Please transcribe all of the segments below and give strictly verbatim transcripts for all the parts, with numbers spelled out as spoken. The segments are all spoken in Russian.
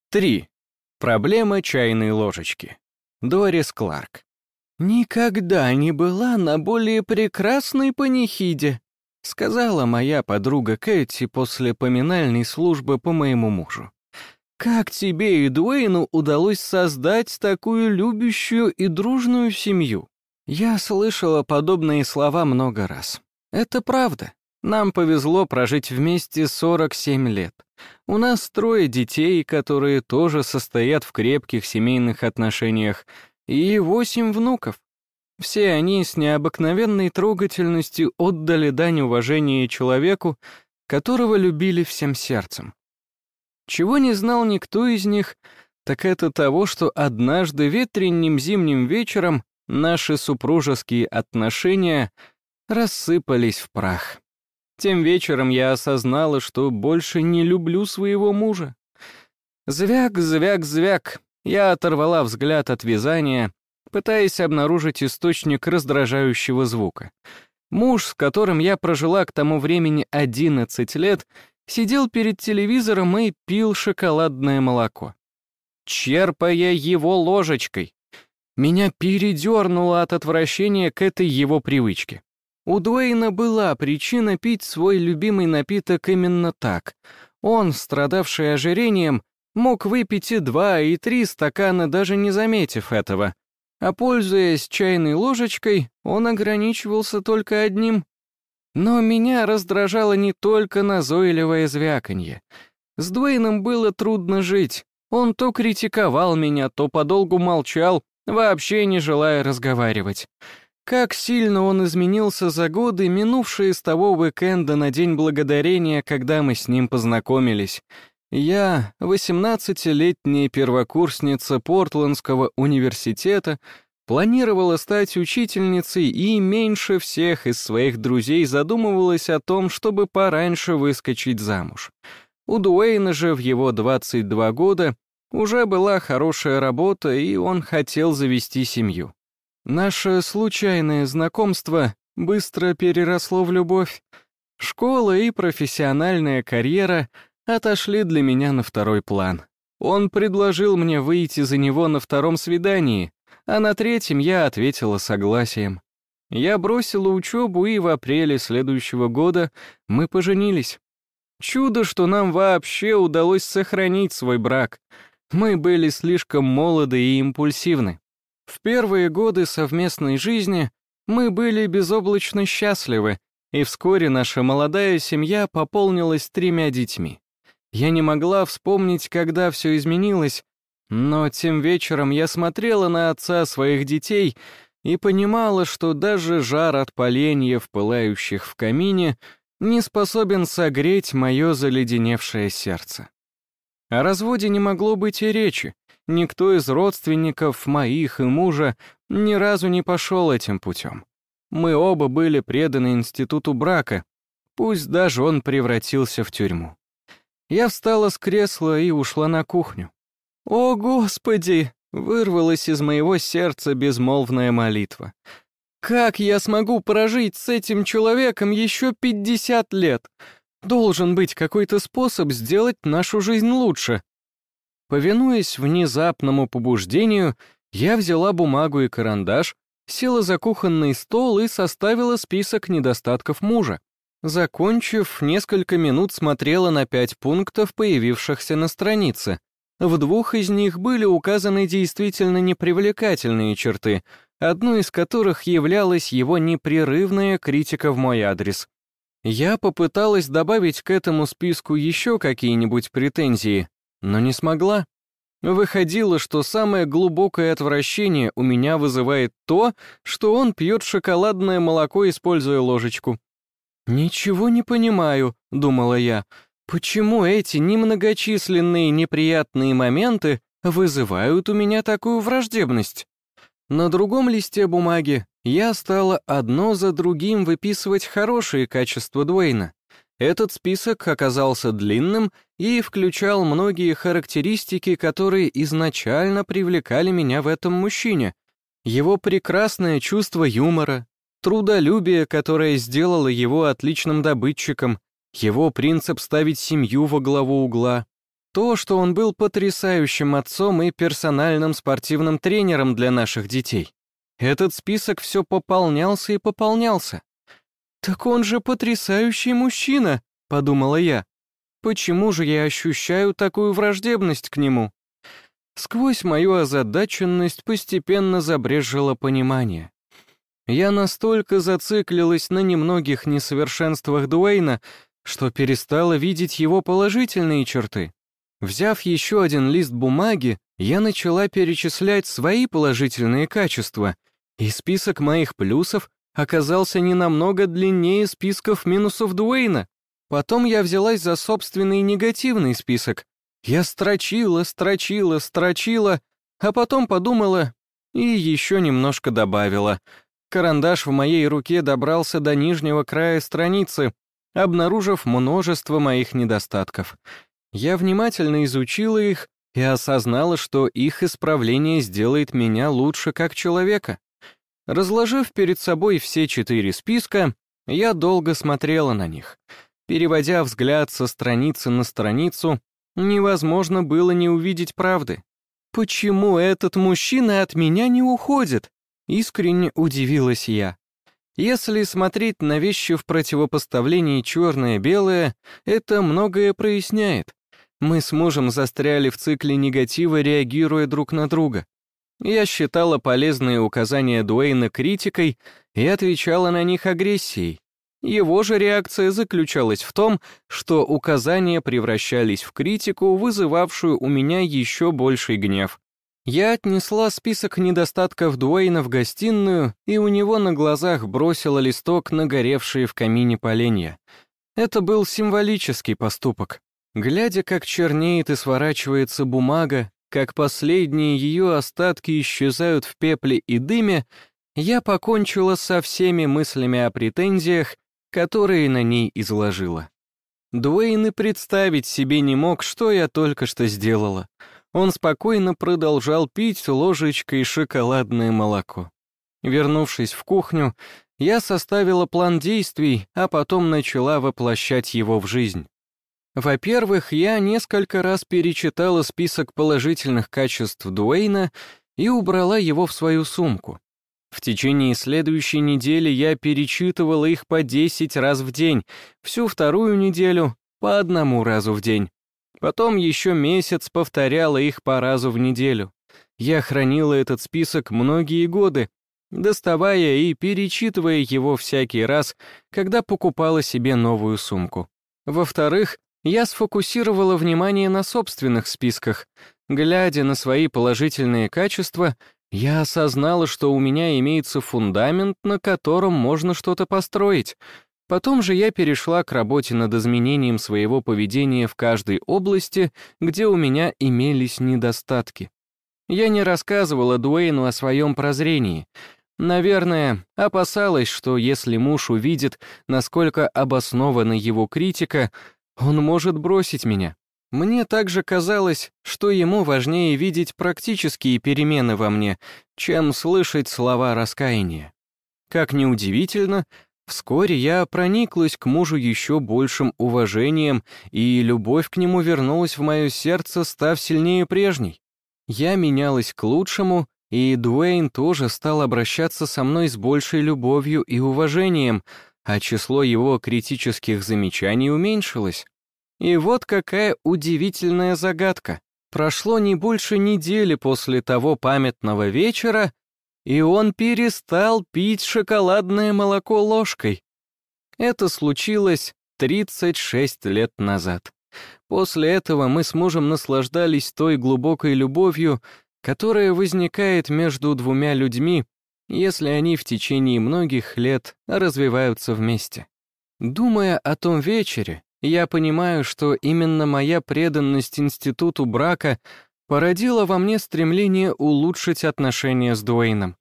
Три. Проблема чайной ложечки. Дорис Кларк. «Никогда не была на более прекрасной панихиде», сказала моя подруга Кэти после поминальной службы по моему мужу. «Как тебе и Дуэйну удалось создать такую любящую и дружную семью?» Я слышала подобные слова много раз. Это правда. Нам повезло прожить вместе сорок семь лет. У нас трое детей, которые тоже состоят в крепких семейных отношениях, и восемь внуков. Все они с необыкновенной трогательностью отдали дань уважения человеку, которого любили всем сердцем. Чего не знал никто из них, так это того, что однажды ветренним зимним вечером наши супружеские отношения рассыпались в прах. Тем вечером я осознала, что больше не люблю своего мужа. Звяк, звяк, звяк. Я оторвала взгляд от вязания, пытаясь обнаружить источник раздражающего звука. Муж, с которым я прожила к тому времени одиннадцать лет, сидел перед телевизором и пил шоколадное молоко, черпая его ложечкой. Меня передернуло от отвращения к этой его привычке. У Дуэйна была причина пить свой любимый напиток именно так. Он, страдавший ожирением, мог выпить и два, и три стакана, даже не заметив этого. А пользуясь чайной ложечкой, он ограничивался только одним. Но меня раздражало не только назойливое звяканье. С Дуэйном было трудно жить. Он то критиковал меня, то подолгу молчал, вообще не желая разговаривать. Как сильно он изменился за годы, минувшие с того уикенда на День Благодарения, когда мы с ним познакомились. Я, восемнадцатилетняя первокурсница Портландского университета, планировала стать учительницей и меньше всех из своих друзей задумывалась о том, чтобы пораньше выскочить замуж. У Дуэйна же в его двадцать два года уже была хорошая работа, и он хотел завести семью. Наше случайное знакомство быстро переросло в любовь. Школа и профессиональная карьера отошли для меня на второй план. Он предложил мне выйти за него на втором свидании, а на третьем я ответила согласием. Я бросила учебу, и в апреле следующего года мы поженились. Чудо, что нам вообще удалось сохранить свой брак. Мы были слишком молоды и импульсивны. В первые годы совместной жизни мы были безоблачно счастливы, и вскоре наша молодая семья пополнилась тремя детьми. Я не могла вспомнить, когда все изменилось, но тем вечером я смотрела на отца своих детей и понимала, что даже жар от поленьев, пылающих в камине, не способен согреть мое заледеневшее сердце. О разводе не могло быть и речи. Никто из родственников моих и мужа ни разу не пошел этим путем. Мы оба были преданы институту брака, пусть даже он превратился в тюрьму. Я встала с кресла и ушла на кухню. «О, Господи!» — вырвалась из моего сердца безмолвная молитва. «Как я смогу прожить с этим человеком еще пятьдесят лет? Должен быть какой-то способ сделать нашу жизнь лучше». Повинуясь внезапному побуждению, я взяла бумагу и карандаш, села за кухонный стол и составила список недостатков мужа. Закончив, несколько минут смотрела на пять пунктов, появившихся на странице. В двух из них были указаны действительно непривлекательные черты, одной из которых являлась его непрерывная критика в мой адрес. Я попыталась добавить к этому списку еще какие-нибудь претензии, но не смогла. Выходило, что самое глубокое отвращение у меня вызывает то, что он пьет шоколадное молоко, используя ложечку. «Ничего не понимаю», — думала я, — «почему эти немногочисленные неприятные моменты вызывают у меня такую враждебность?» На другом листе бумаги я стала одно за другим выписывать хорошие качества Дуэйна. Этот список оказался длинным и включал многие характеристики, которые изначально привлекали меня в этом мужчине. Его прекрасное чувство юмора, трудолюбие, которое сделало его отличным добытчиком, его принцип ставить семью во главу угла. То, что он был потрясающим отцом и персональным спортивным тренером для наших детей. Этот список все пополнялся и пополнялся. «Так он же потрясающий мужчина», — подумала я. «Почему же я ощущаю такую враждебность к нему?» Сквозь мою озадаченность постепенно забрежило понимание. Я настолько зациклилась на немногих несовершенствах Дуэйна, что перестала видеть его положительные черты. Взяв еще один лист бумаги, я начала перечислять свои положительные качества, и список моих плюсов оказался не намного длиннее списков минусов Дуэйна. Потом я взялась за собственный негативный список. Я строчила, строчила, строчила, а потом подумала и еще немножко добавила. Карандаш в моей руке добрался до нижнего края страницы, обнаружив множество моих недостатков. Я внимательно изучила их и осознала, что их исправление сделает меня лучше как человека. Разложив перед собой все четыре списка, я долго смотрела на них. Переводя взгляд со страницы на страницу, невозможно было не увидеть правды. «Почему этот мужчина от меня не уходит?» Искренне удивилась я. Если смотреть на вещи в противопоставлении черное-белое, это многое проясняет. Мы с мужем застряли в цикле негатива, реагируя друг на друга. Я считала полезные указания Дуэйна критикой и отвечала на них агрессией. Его же реакция заключалась в том, что указания превращались в критику, вызывавшую у меня еще больший гнев. Я отнесла список недостатков Дуэйна в гостиную и у него на глазах бросила листок на горевшие в камине поленья. Это был символический поступок. Глядя, как чернеет и сворачивается бумага, как последние ее остатки исчезают в пепле и дыме, я покончила со всеми мыслями о претензиях, которые на ней изложила. Дуэйн и представить себе не мог, что я только что сделала. Он спокойно продолжал пить ложечкой шоколадное молоко. Вернувшись в кухню, я составила план действий, а потом начала воплощать его в жизнь. Во-первых, я несколько раз перечитала список положительных качеств Дуэйна и убрала его в свою сумку. В течение следующей недели я перечитывала их по десять раз в день, всю вторую неделю — по одному разу в день. Потом еще месяц повторяла их по разу в неделю. Я хранила этот список многие годы, доставая и перечитывая его всякий раз, когда покупала себе новую сумку. Во-вторых, я сфокусировала внимание на собственных списках. Глядя на свои положительные качества, я осознала, что у меня имеется фундамент, на котором можно что-то построить. Потом же я перешла к работе над изменением своего поведения в каждой области, где у меня имелись недостатки. Я не рассказывала Дуэйну о своем прозрении. Наверное, опасалась, что если муж увидит, насколько обоснована его критика, он может бросить меня. Мне также казалось, что ему важнее видеть практические перемены во мне, чем слышать слова раскаяния. Как ни удивительно, вскоре я прониклась к мужу еще большим уважением, и любовь к нему вернулась в мое сердце, став сильнее прежней. Я менялась к лучшему, и Дуэйн тоже стал обращаться со мной с большей любовью и уважением, а число его критических замечаний уменьшилось. И вот какая удивительная загадка. Прошло не больше недели после того памятного вечера, и он перестал пить шоколадное молоко ложкой. Это случилось тридцать шесть лет назад. После этого мы с мужем наслаждались той глубокой любовью, которая возникает между двумя людьми, если они в течение многих лет развиваются вместе. Думая о том вечере, я понимаю, что именно моя преданность институту брака породила во мне стремление улучшить отношения с Дуэйном.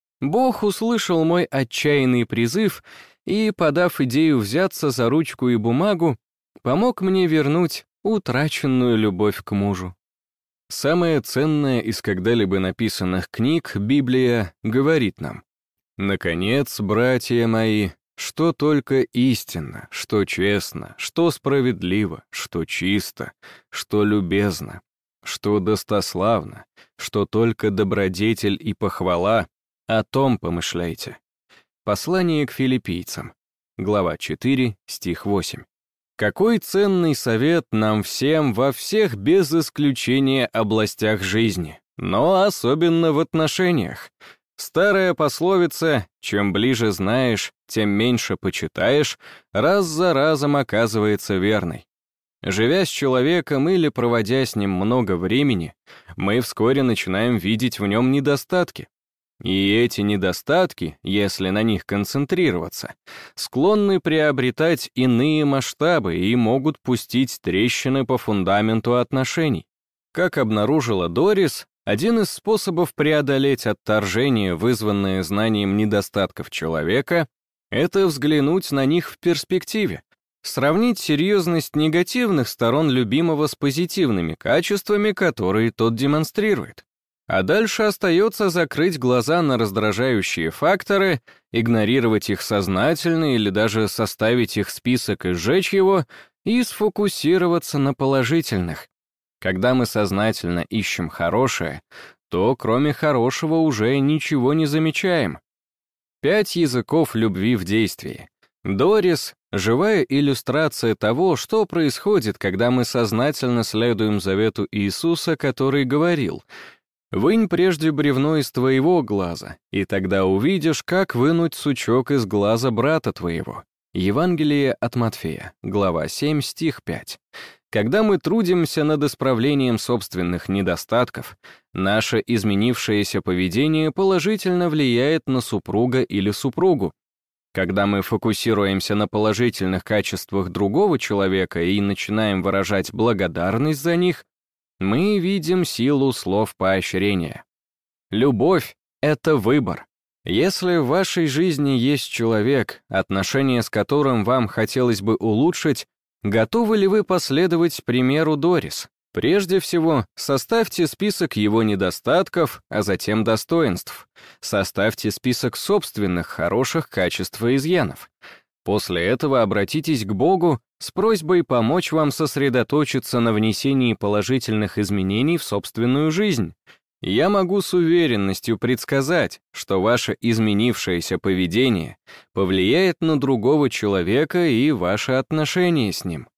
Бог услышал мой отчаянный призыв и, подав идею взяться за ручку и бумагу, помог мне вернуть утраченную любовь к мужу. Самая ценная из когда-либо написанных книг, Библия, говорит нам: «Наконец, братья мои, что только истинно, что честно, что справедливо, что чисто, что любезно, что достославно, что только добродетель и похвала, о том помышляйте. Послание к филиппийцам, глава четыре, стих восемь. Какой ценный совет нам всем во всех без исключения областях жизни, но особенно в отношениях. Старая пословица «чем ближе знаешь, тем меньше почитаешь» раз за разом оказывается верной. Живя с человеком или проводя с ним много времени, мы вскоре начинаем видеть в нем недостатки. И эти недостатки, если на них концентрироваться, склонны приобретать иные масштабы и могут пустить трещины по фундаменту отношений. Как обнаружила Дорис, один из способов преодолеть отторжение, вызванное знанием недостатков человека, это взглянуть на них в перспективе, сравнить серьезность негативных сторон любимого с позитивными качествами, которые тот демонстрирует. А дальше остается закрыть глаза на раздражающие факторы, игнорировать их сознательно или даже составить их список и сжечь его, и сфокусироваться на положительных. Когда мы сознательно ищем хорошее, то кроме хорошего уже ничего не замечаем. Пять языков любви в действии. Дорис — живая иллюстрация того, что происходит, когда мы сознательно следуем завету Иисуса, который говорил: «Вынь прежде бревно из твоего глаза, и тогда увидишь, как вынуть сучок из глаза брата твоего». Евангелие от Матфея, глава семь, стих пять. Когда мы трудимся над исправлением собственных недостатков, наше изменившееся поведение положительно влияет на супруга или супругу. Когда мы фокусируемся на положительных качествах другого человека и начинаем выражать благодарность за них, мы видим силу слов поощрения. Любовь — это выбор. Если в вашей жизни есть человек, отношения с которым вам хотелось бы улучшить, готовы ли вы последовать примеру Дорис? Прежде всего, составьте список его недостатков, а затем достоинств. Составьте список собственных хороших качеств и изъянов. После этого обратитесь к Богу с просьбой помочь вам сосредоточиться на внесении положительных изменений в собственную жизнь. Я могу с уверенностью предсказать, что ваше изменившееся поведение повлияет на другого человека и ваши отношения с ним.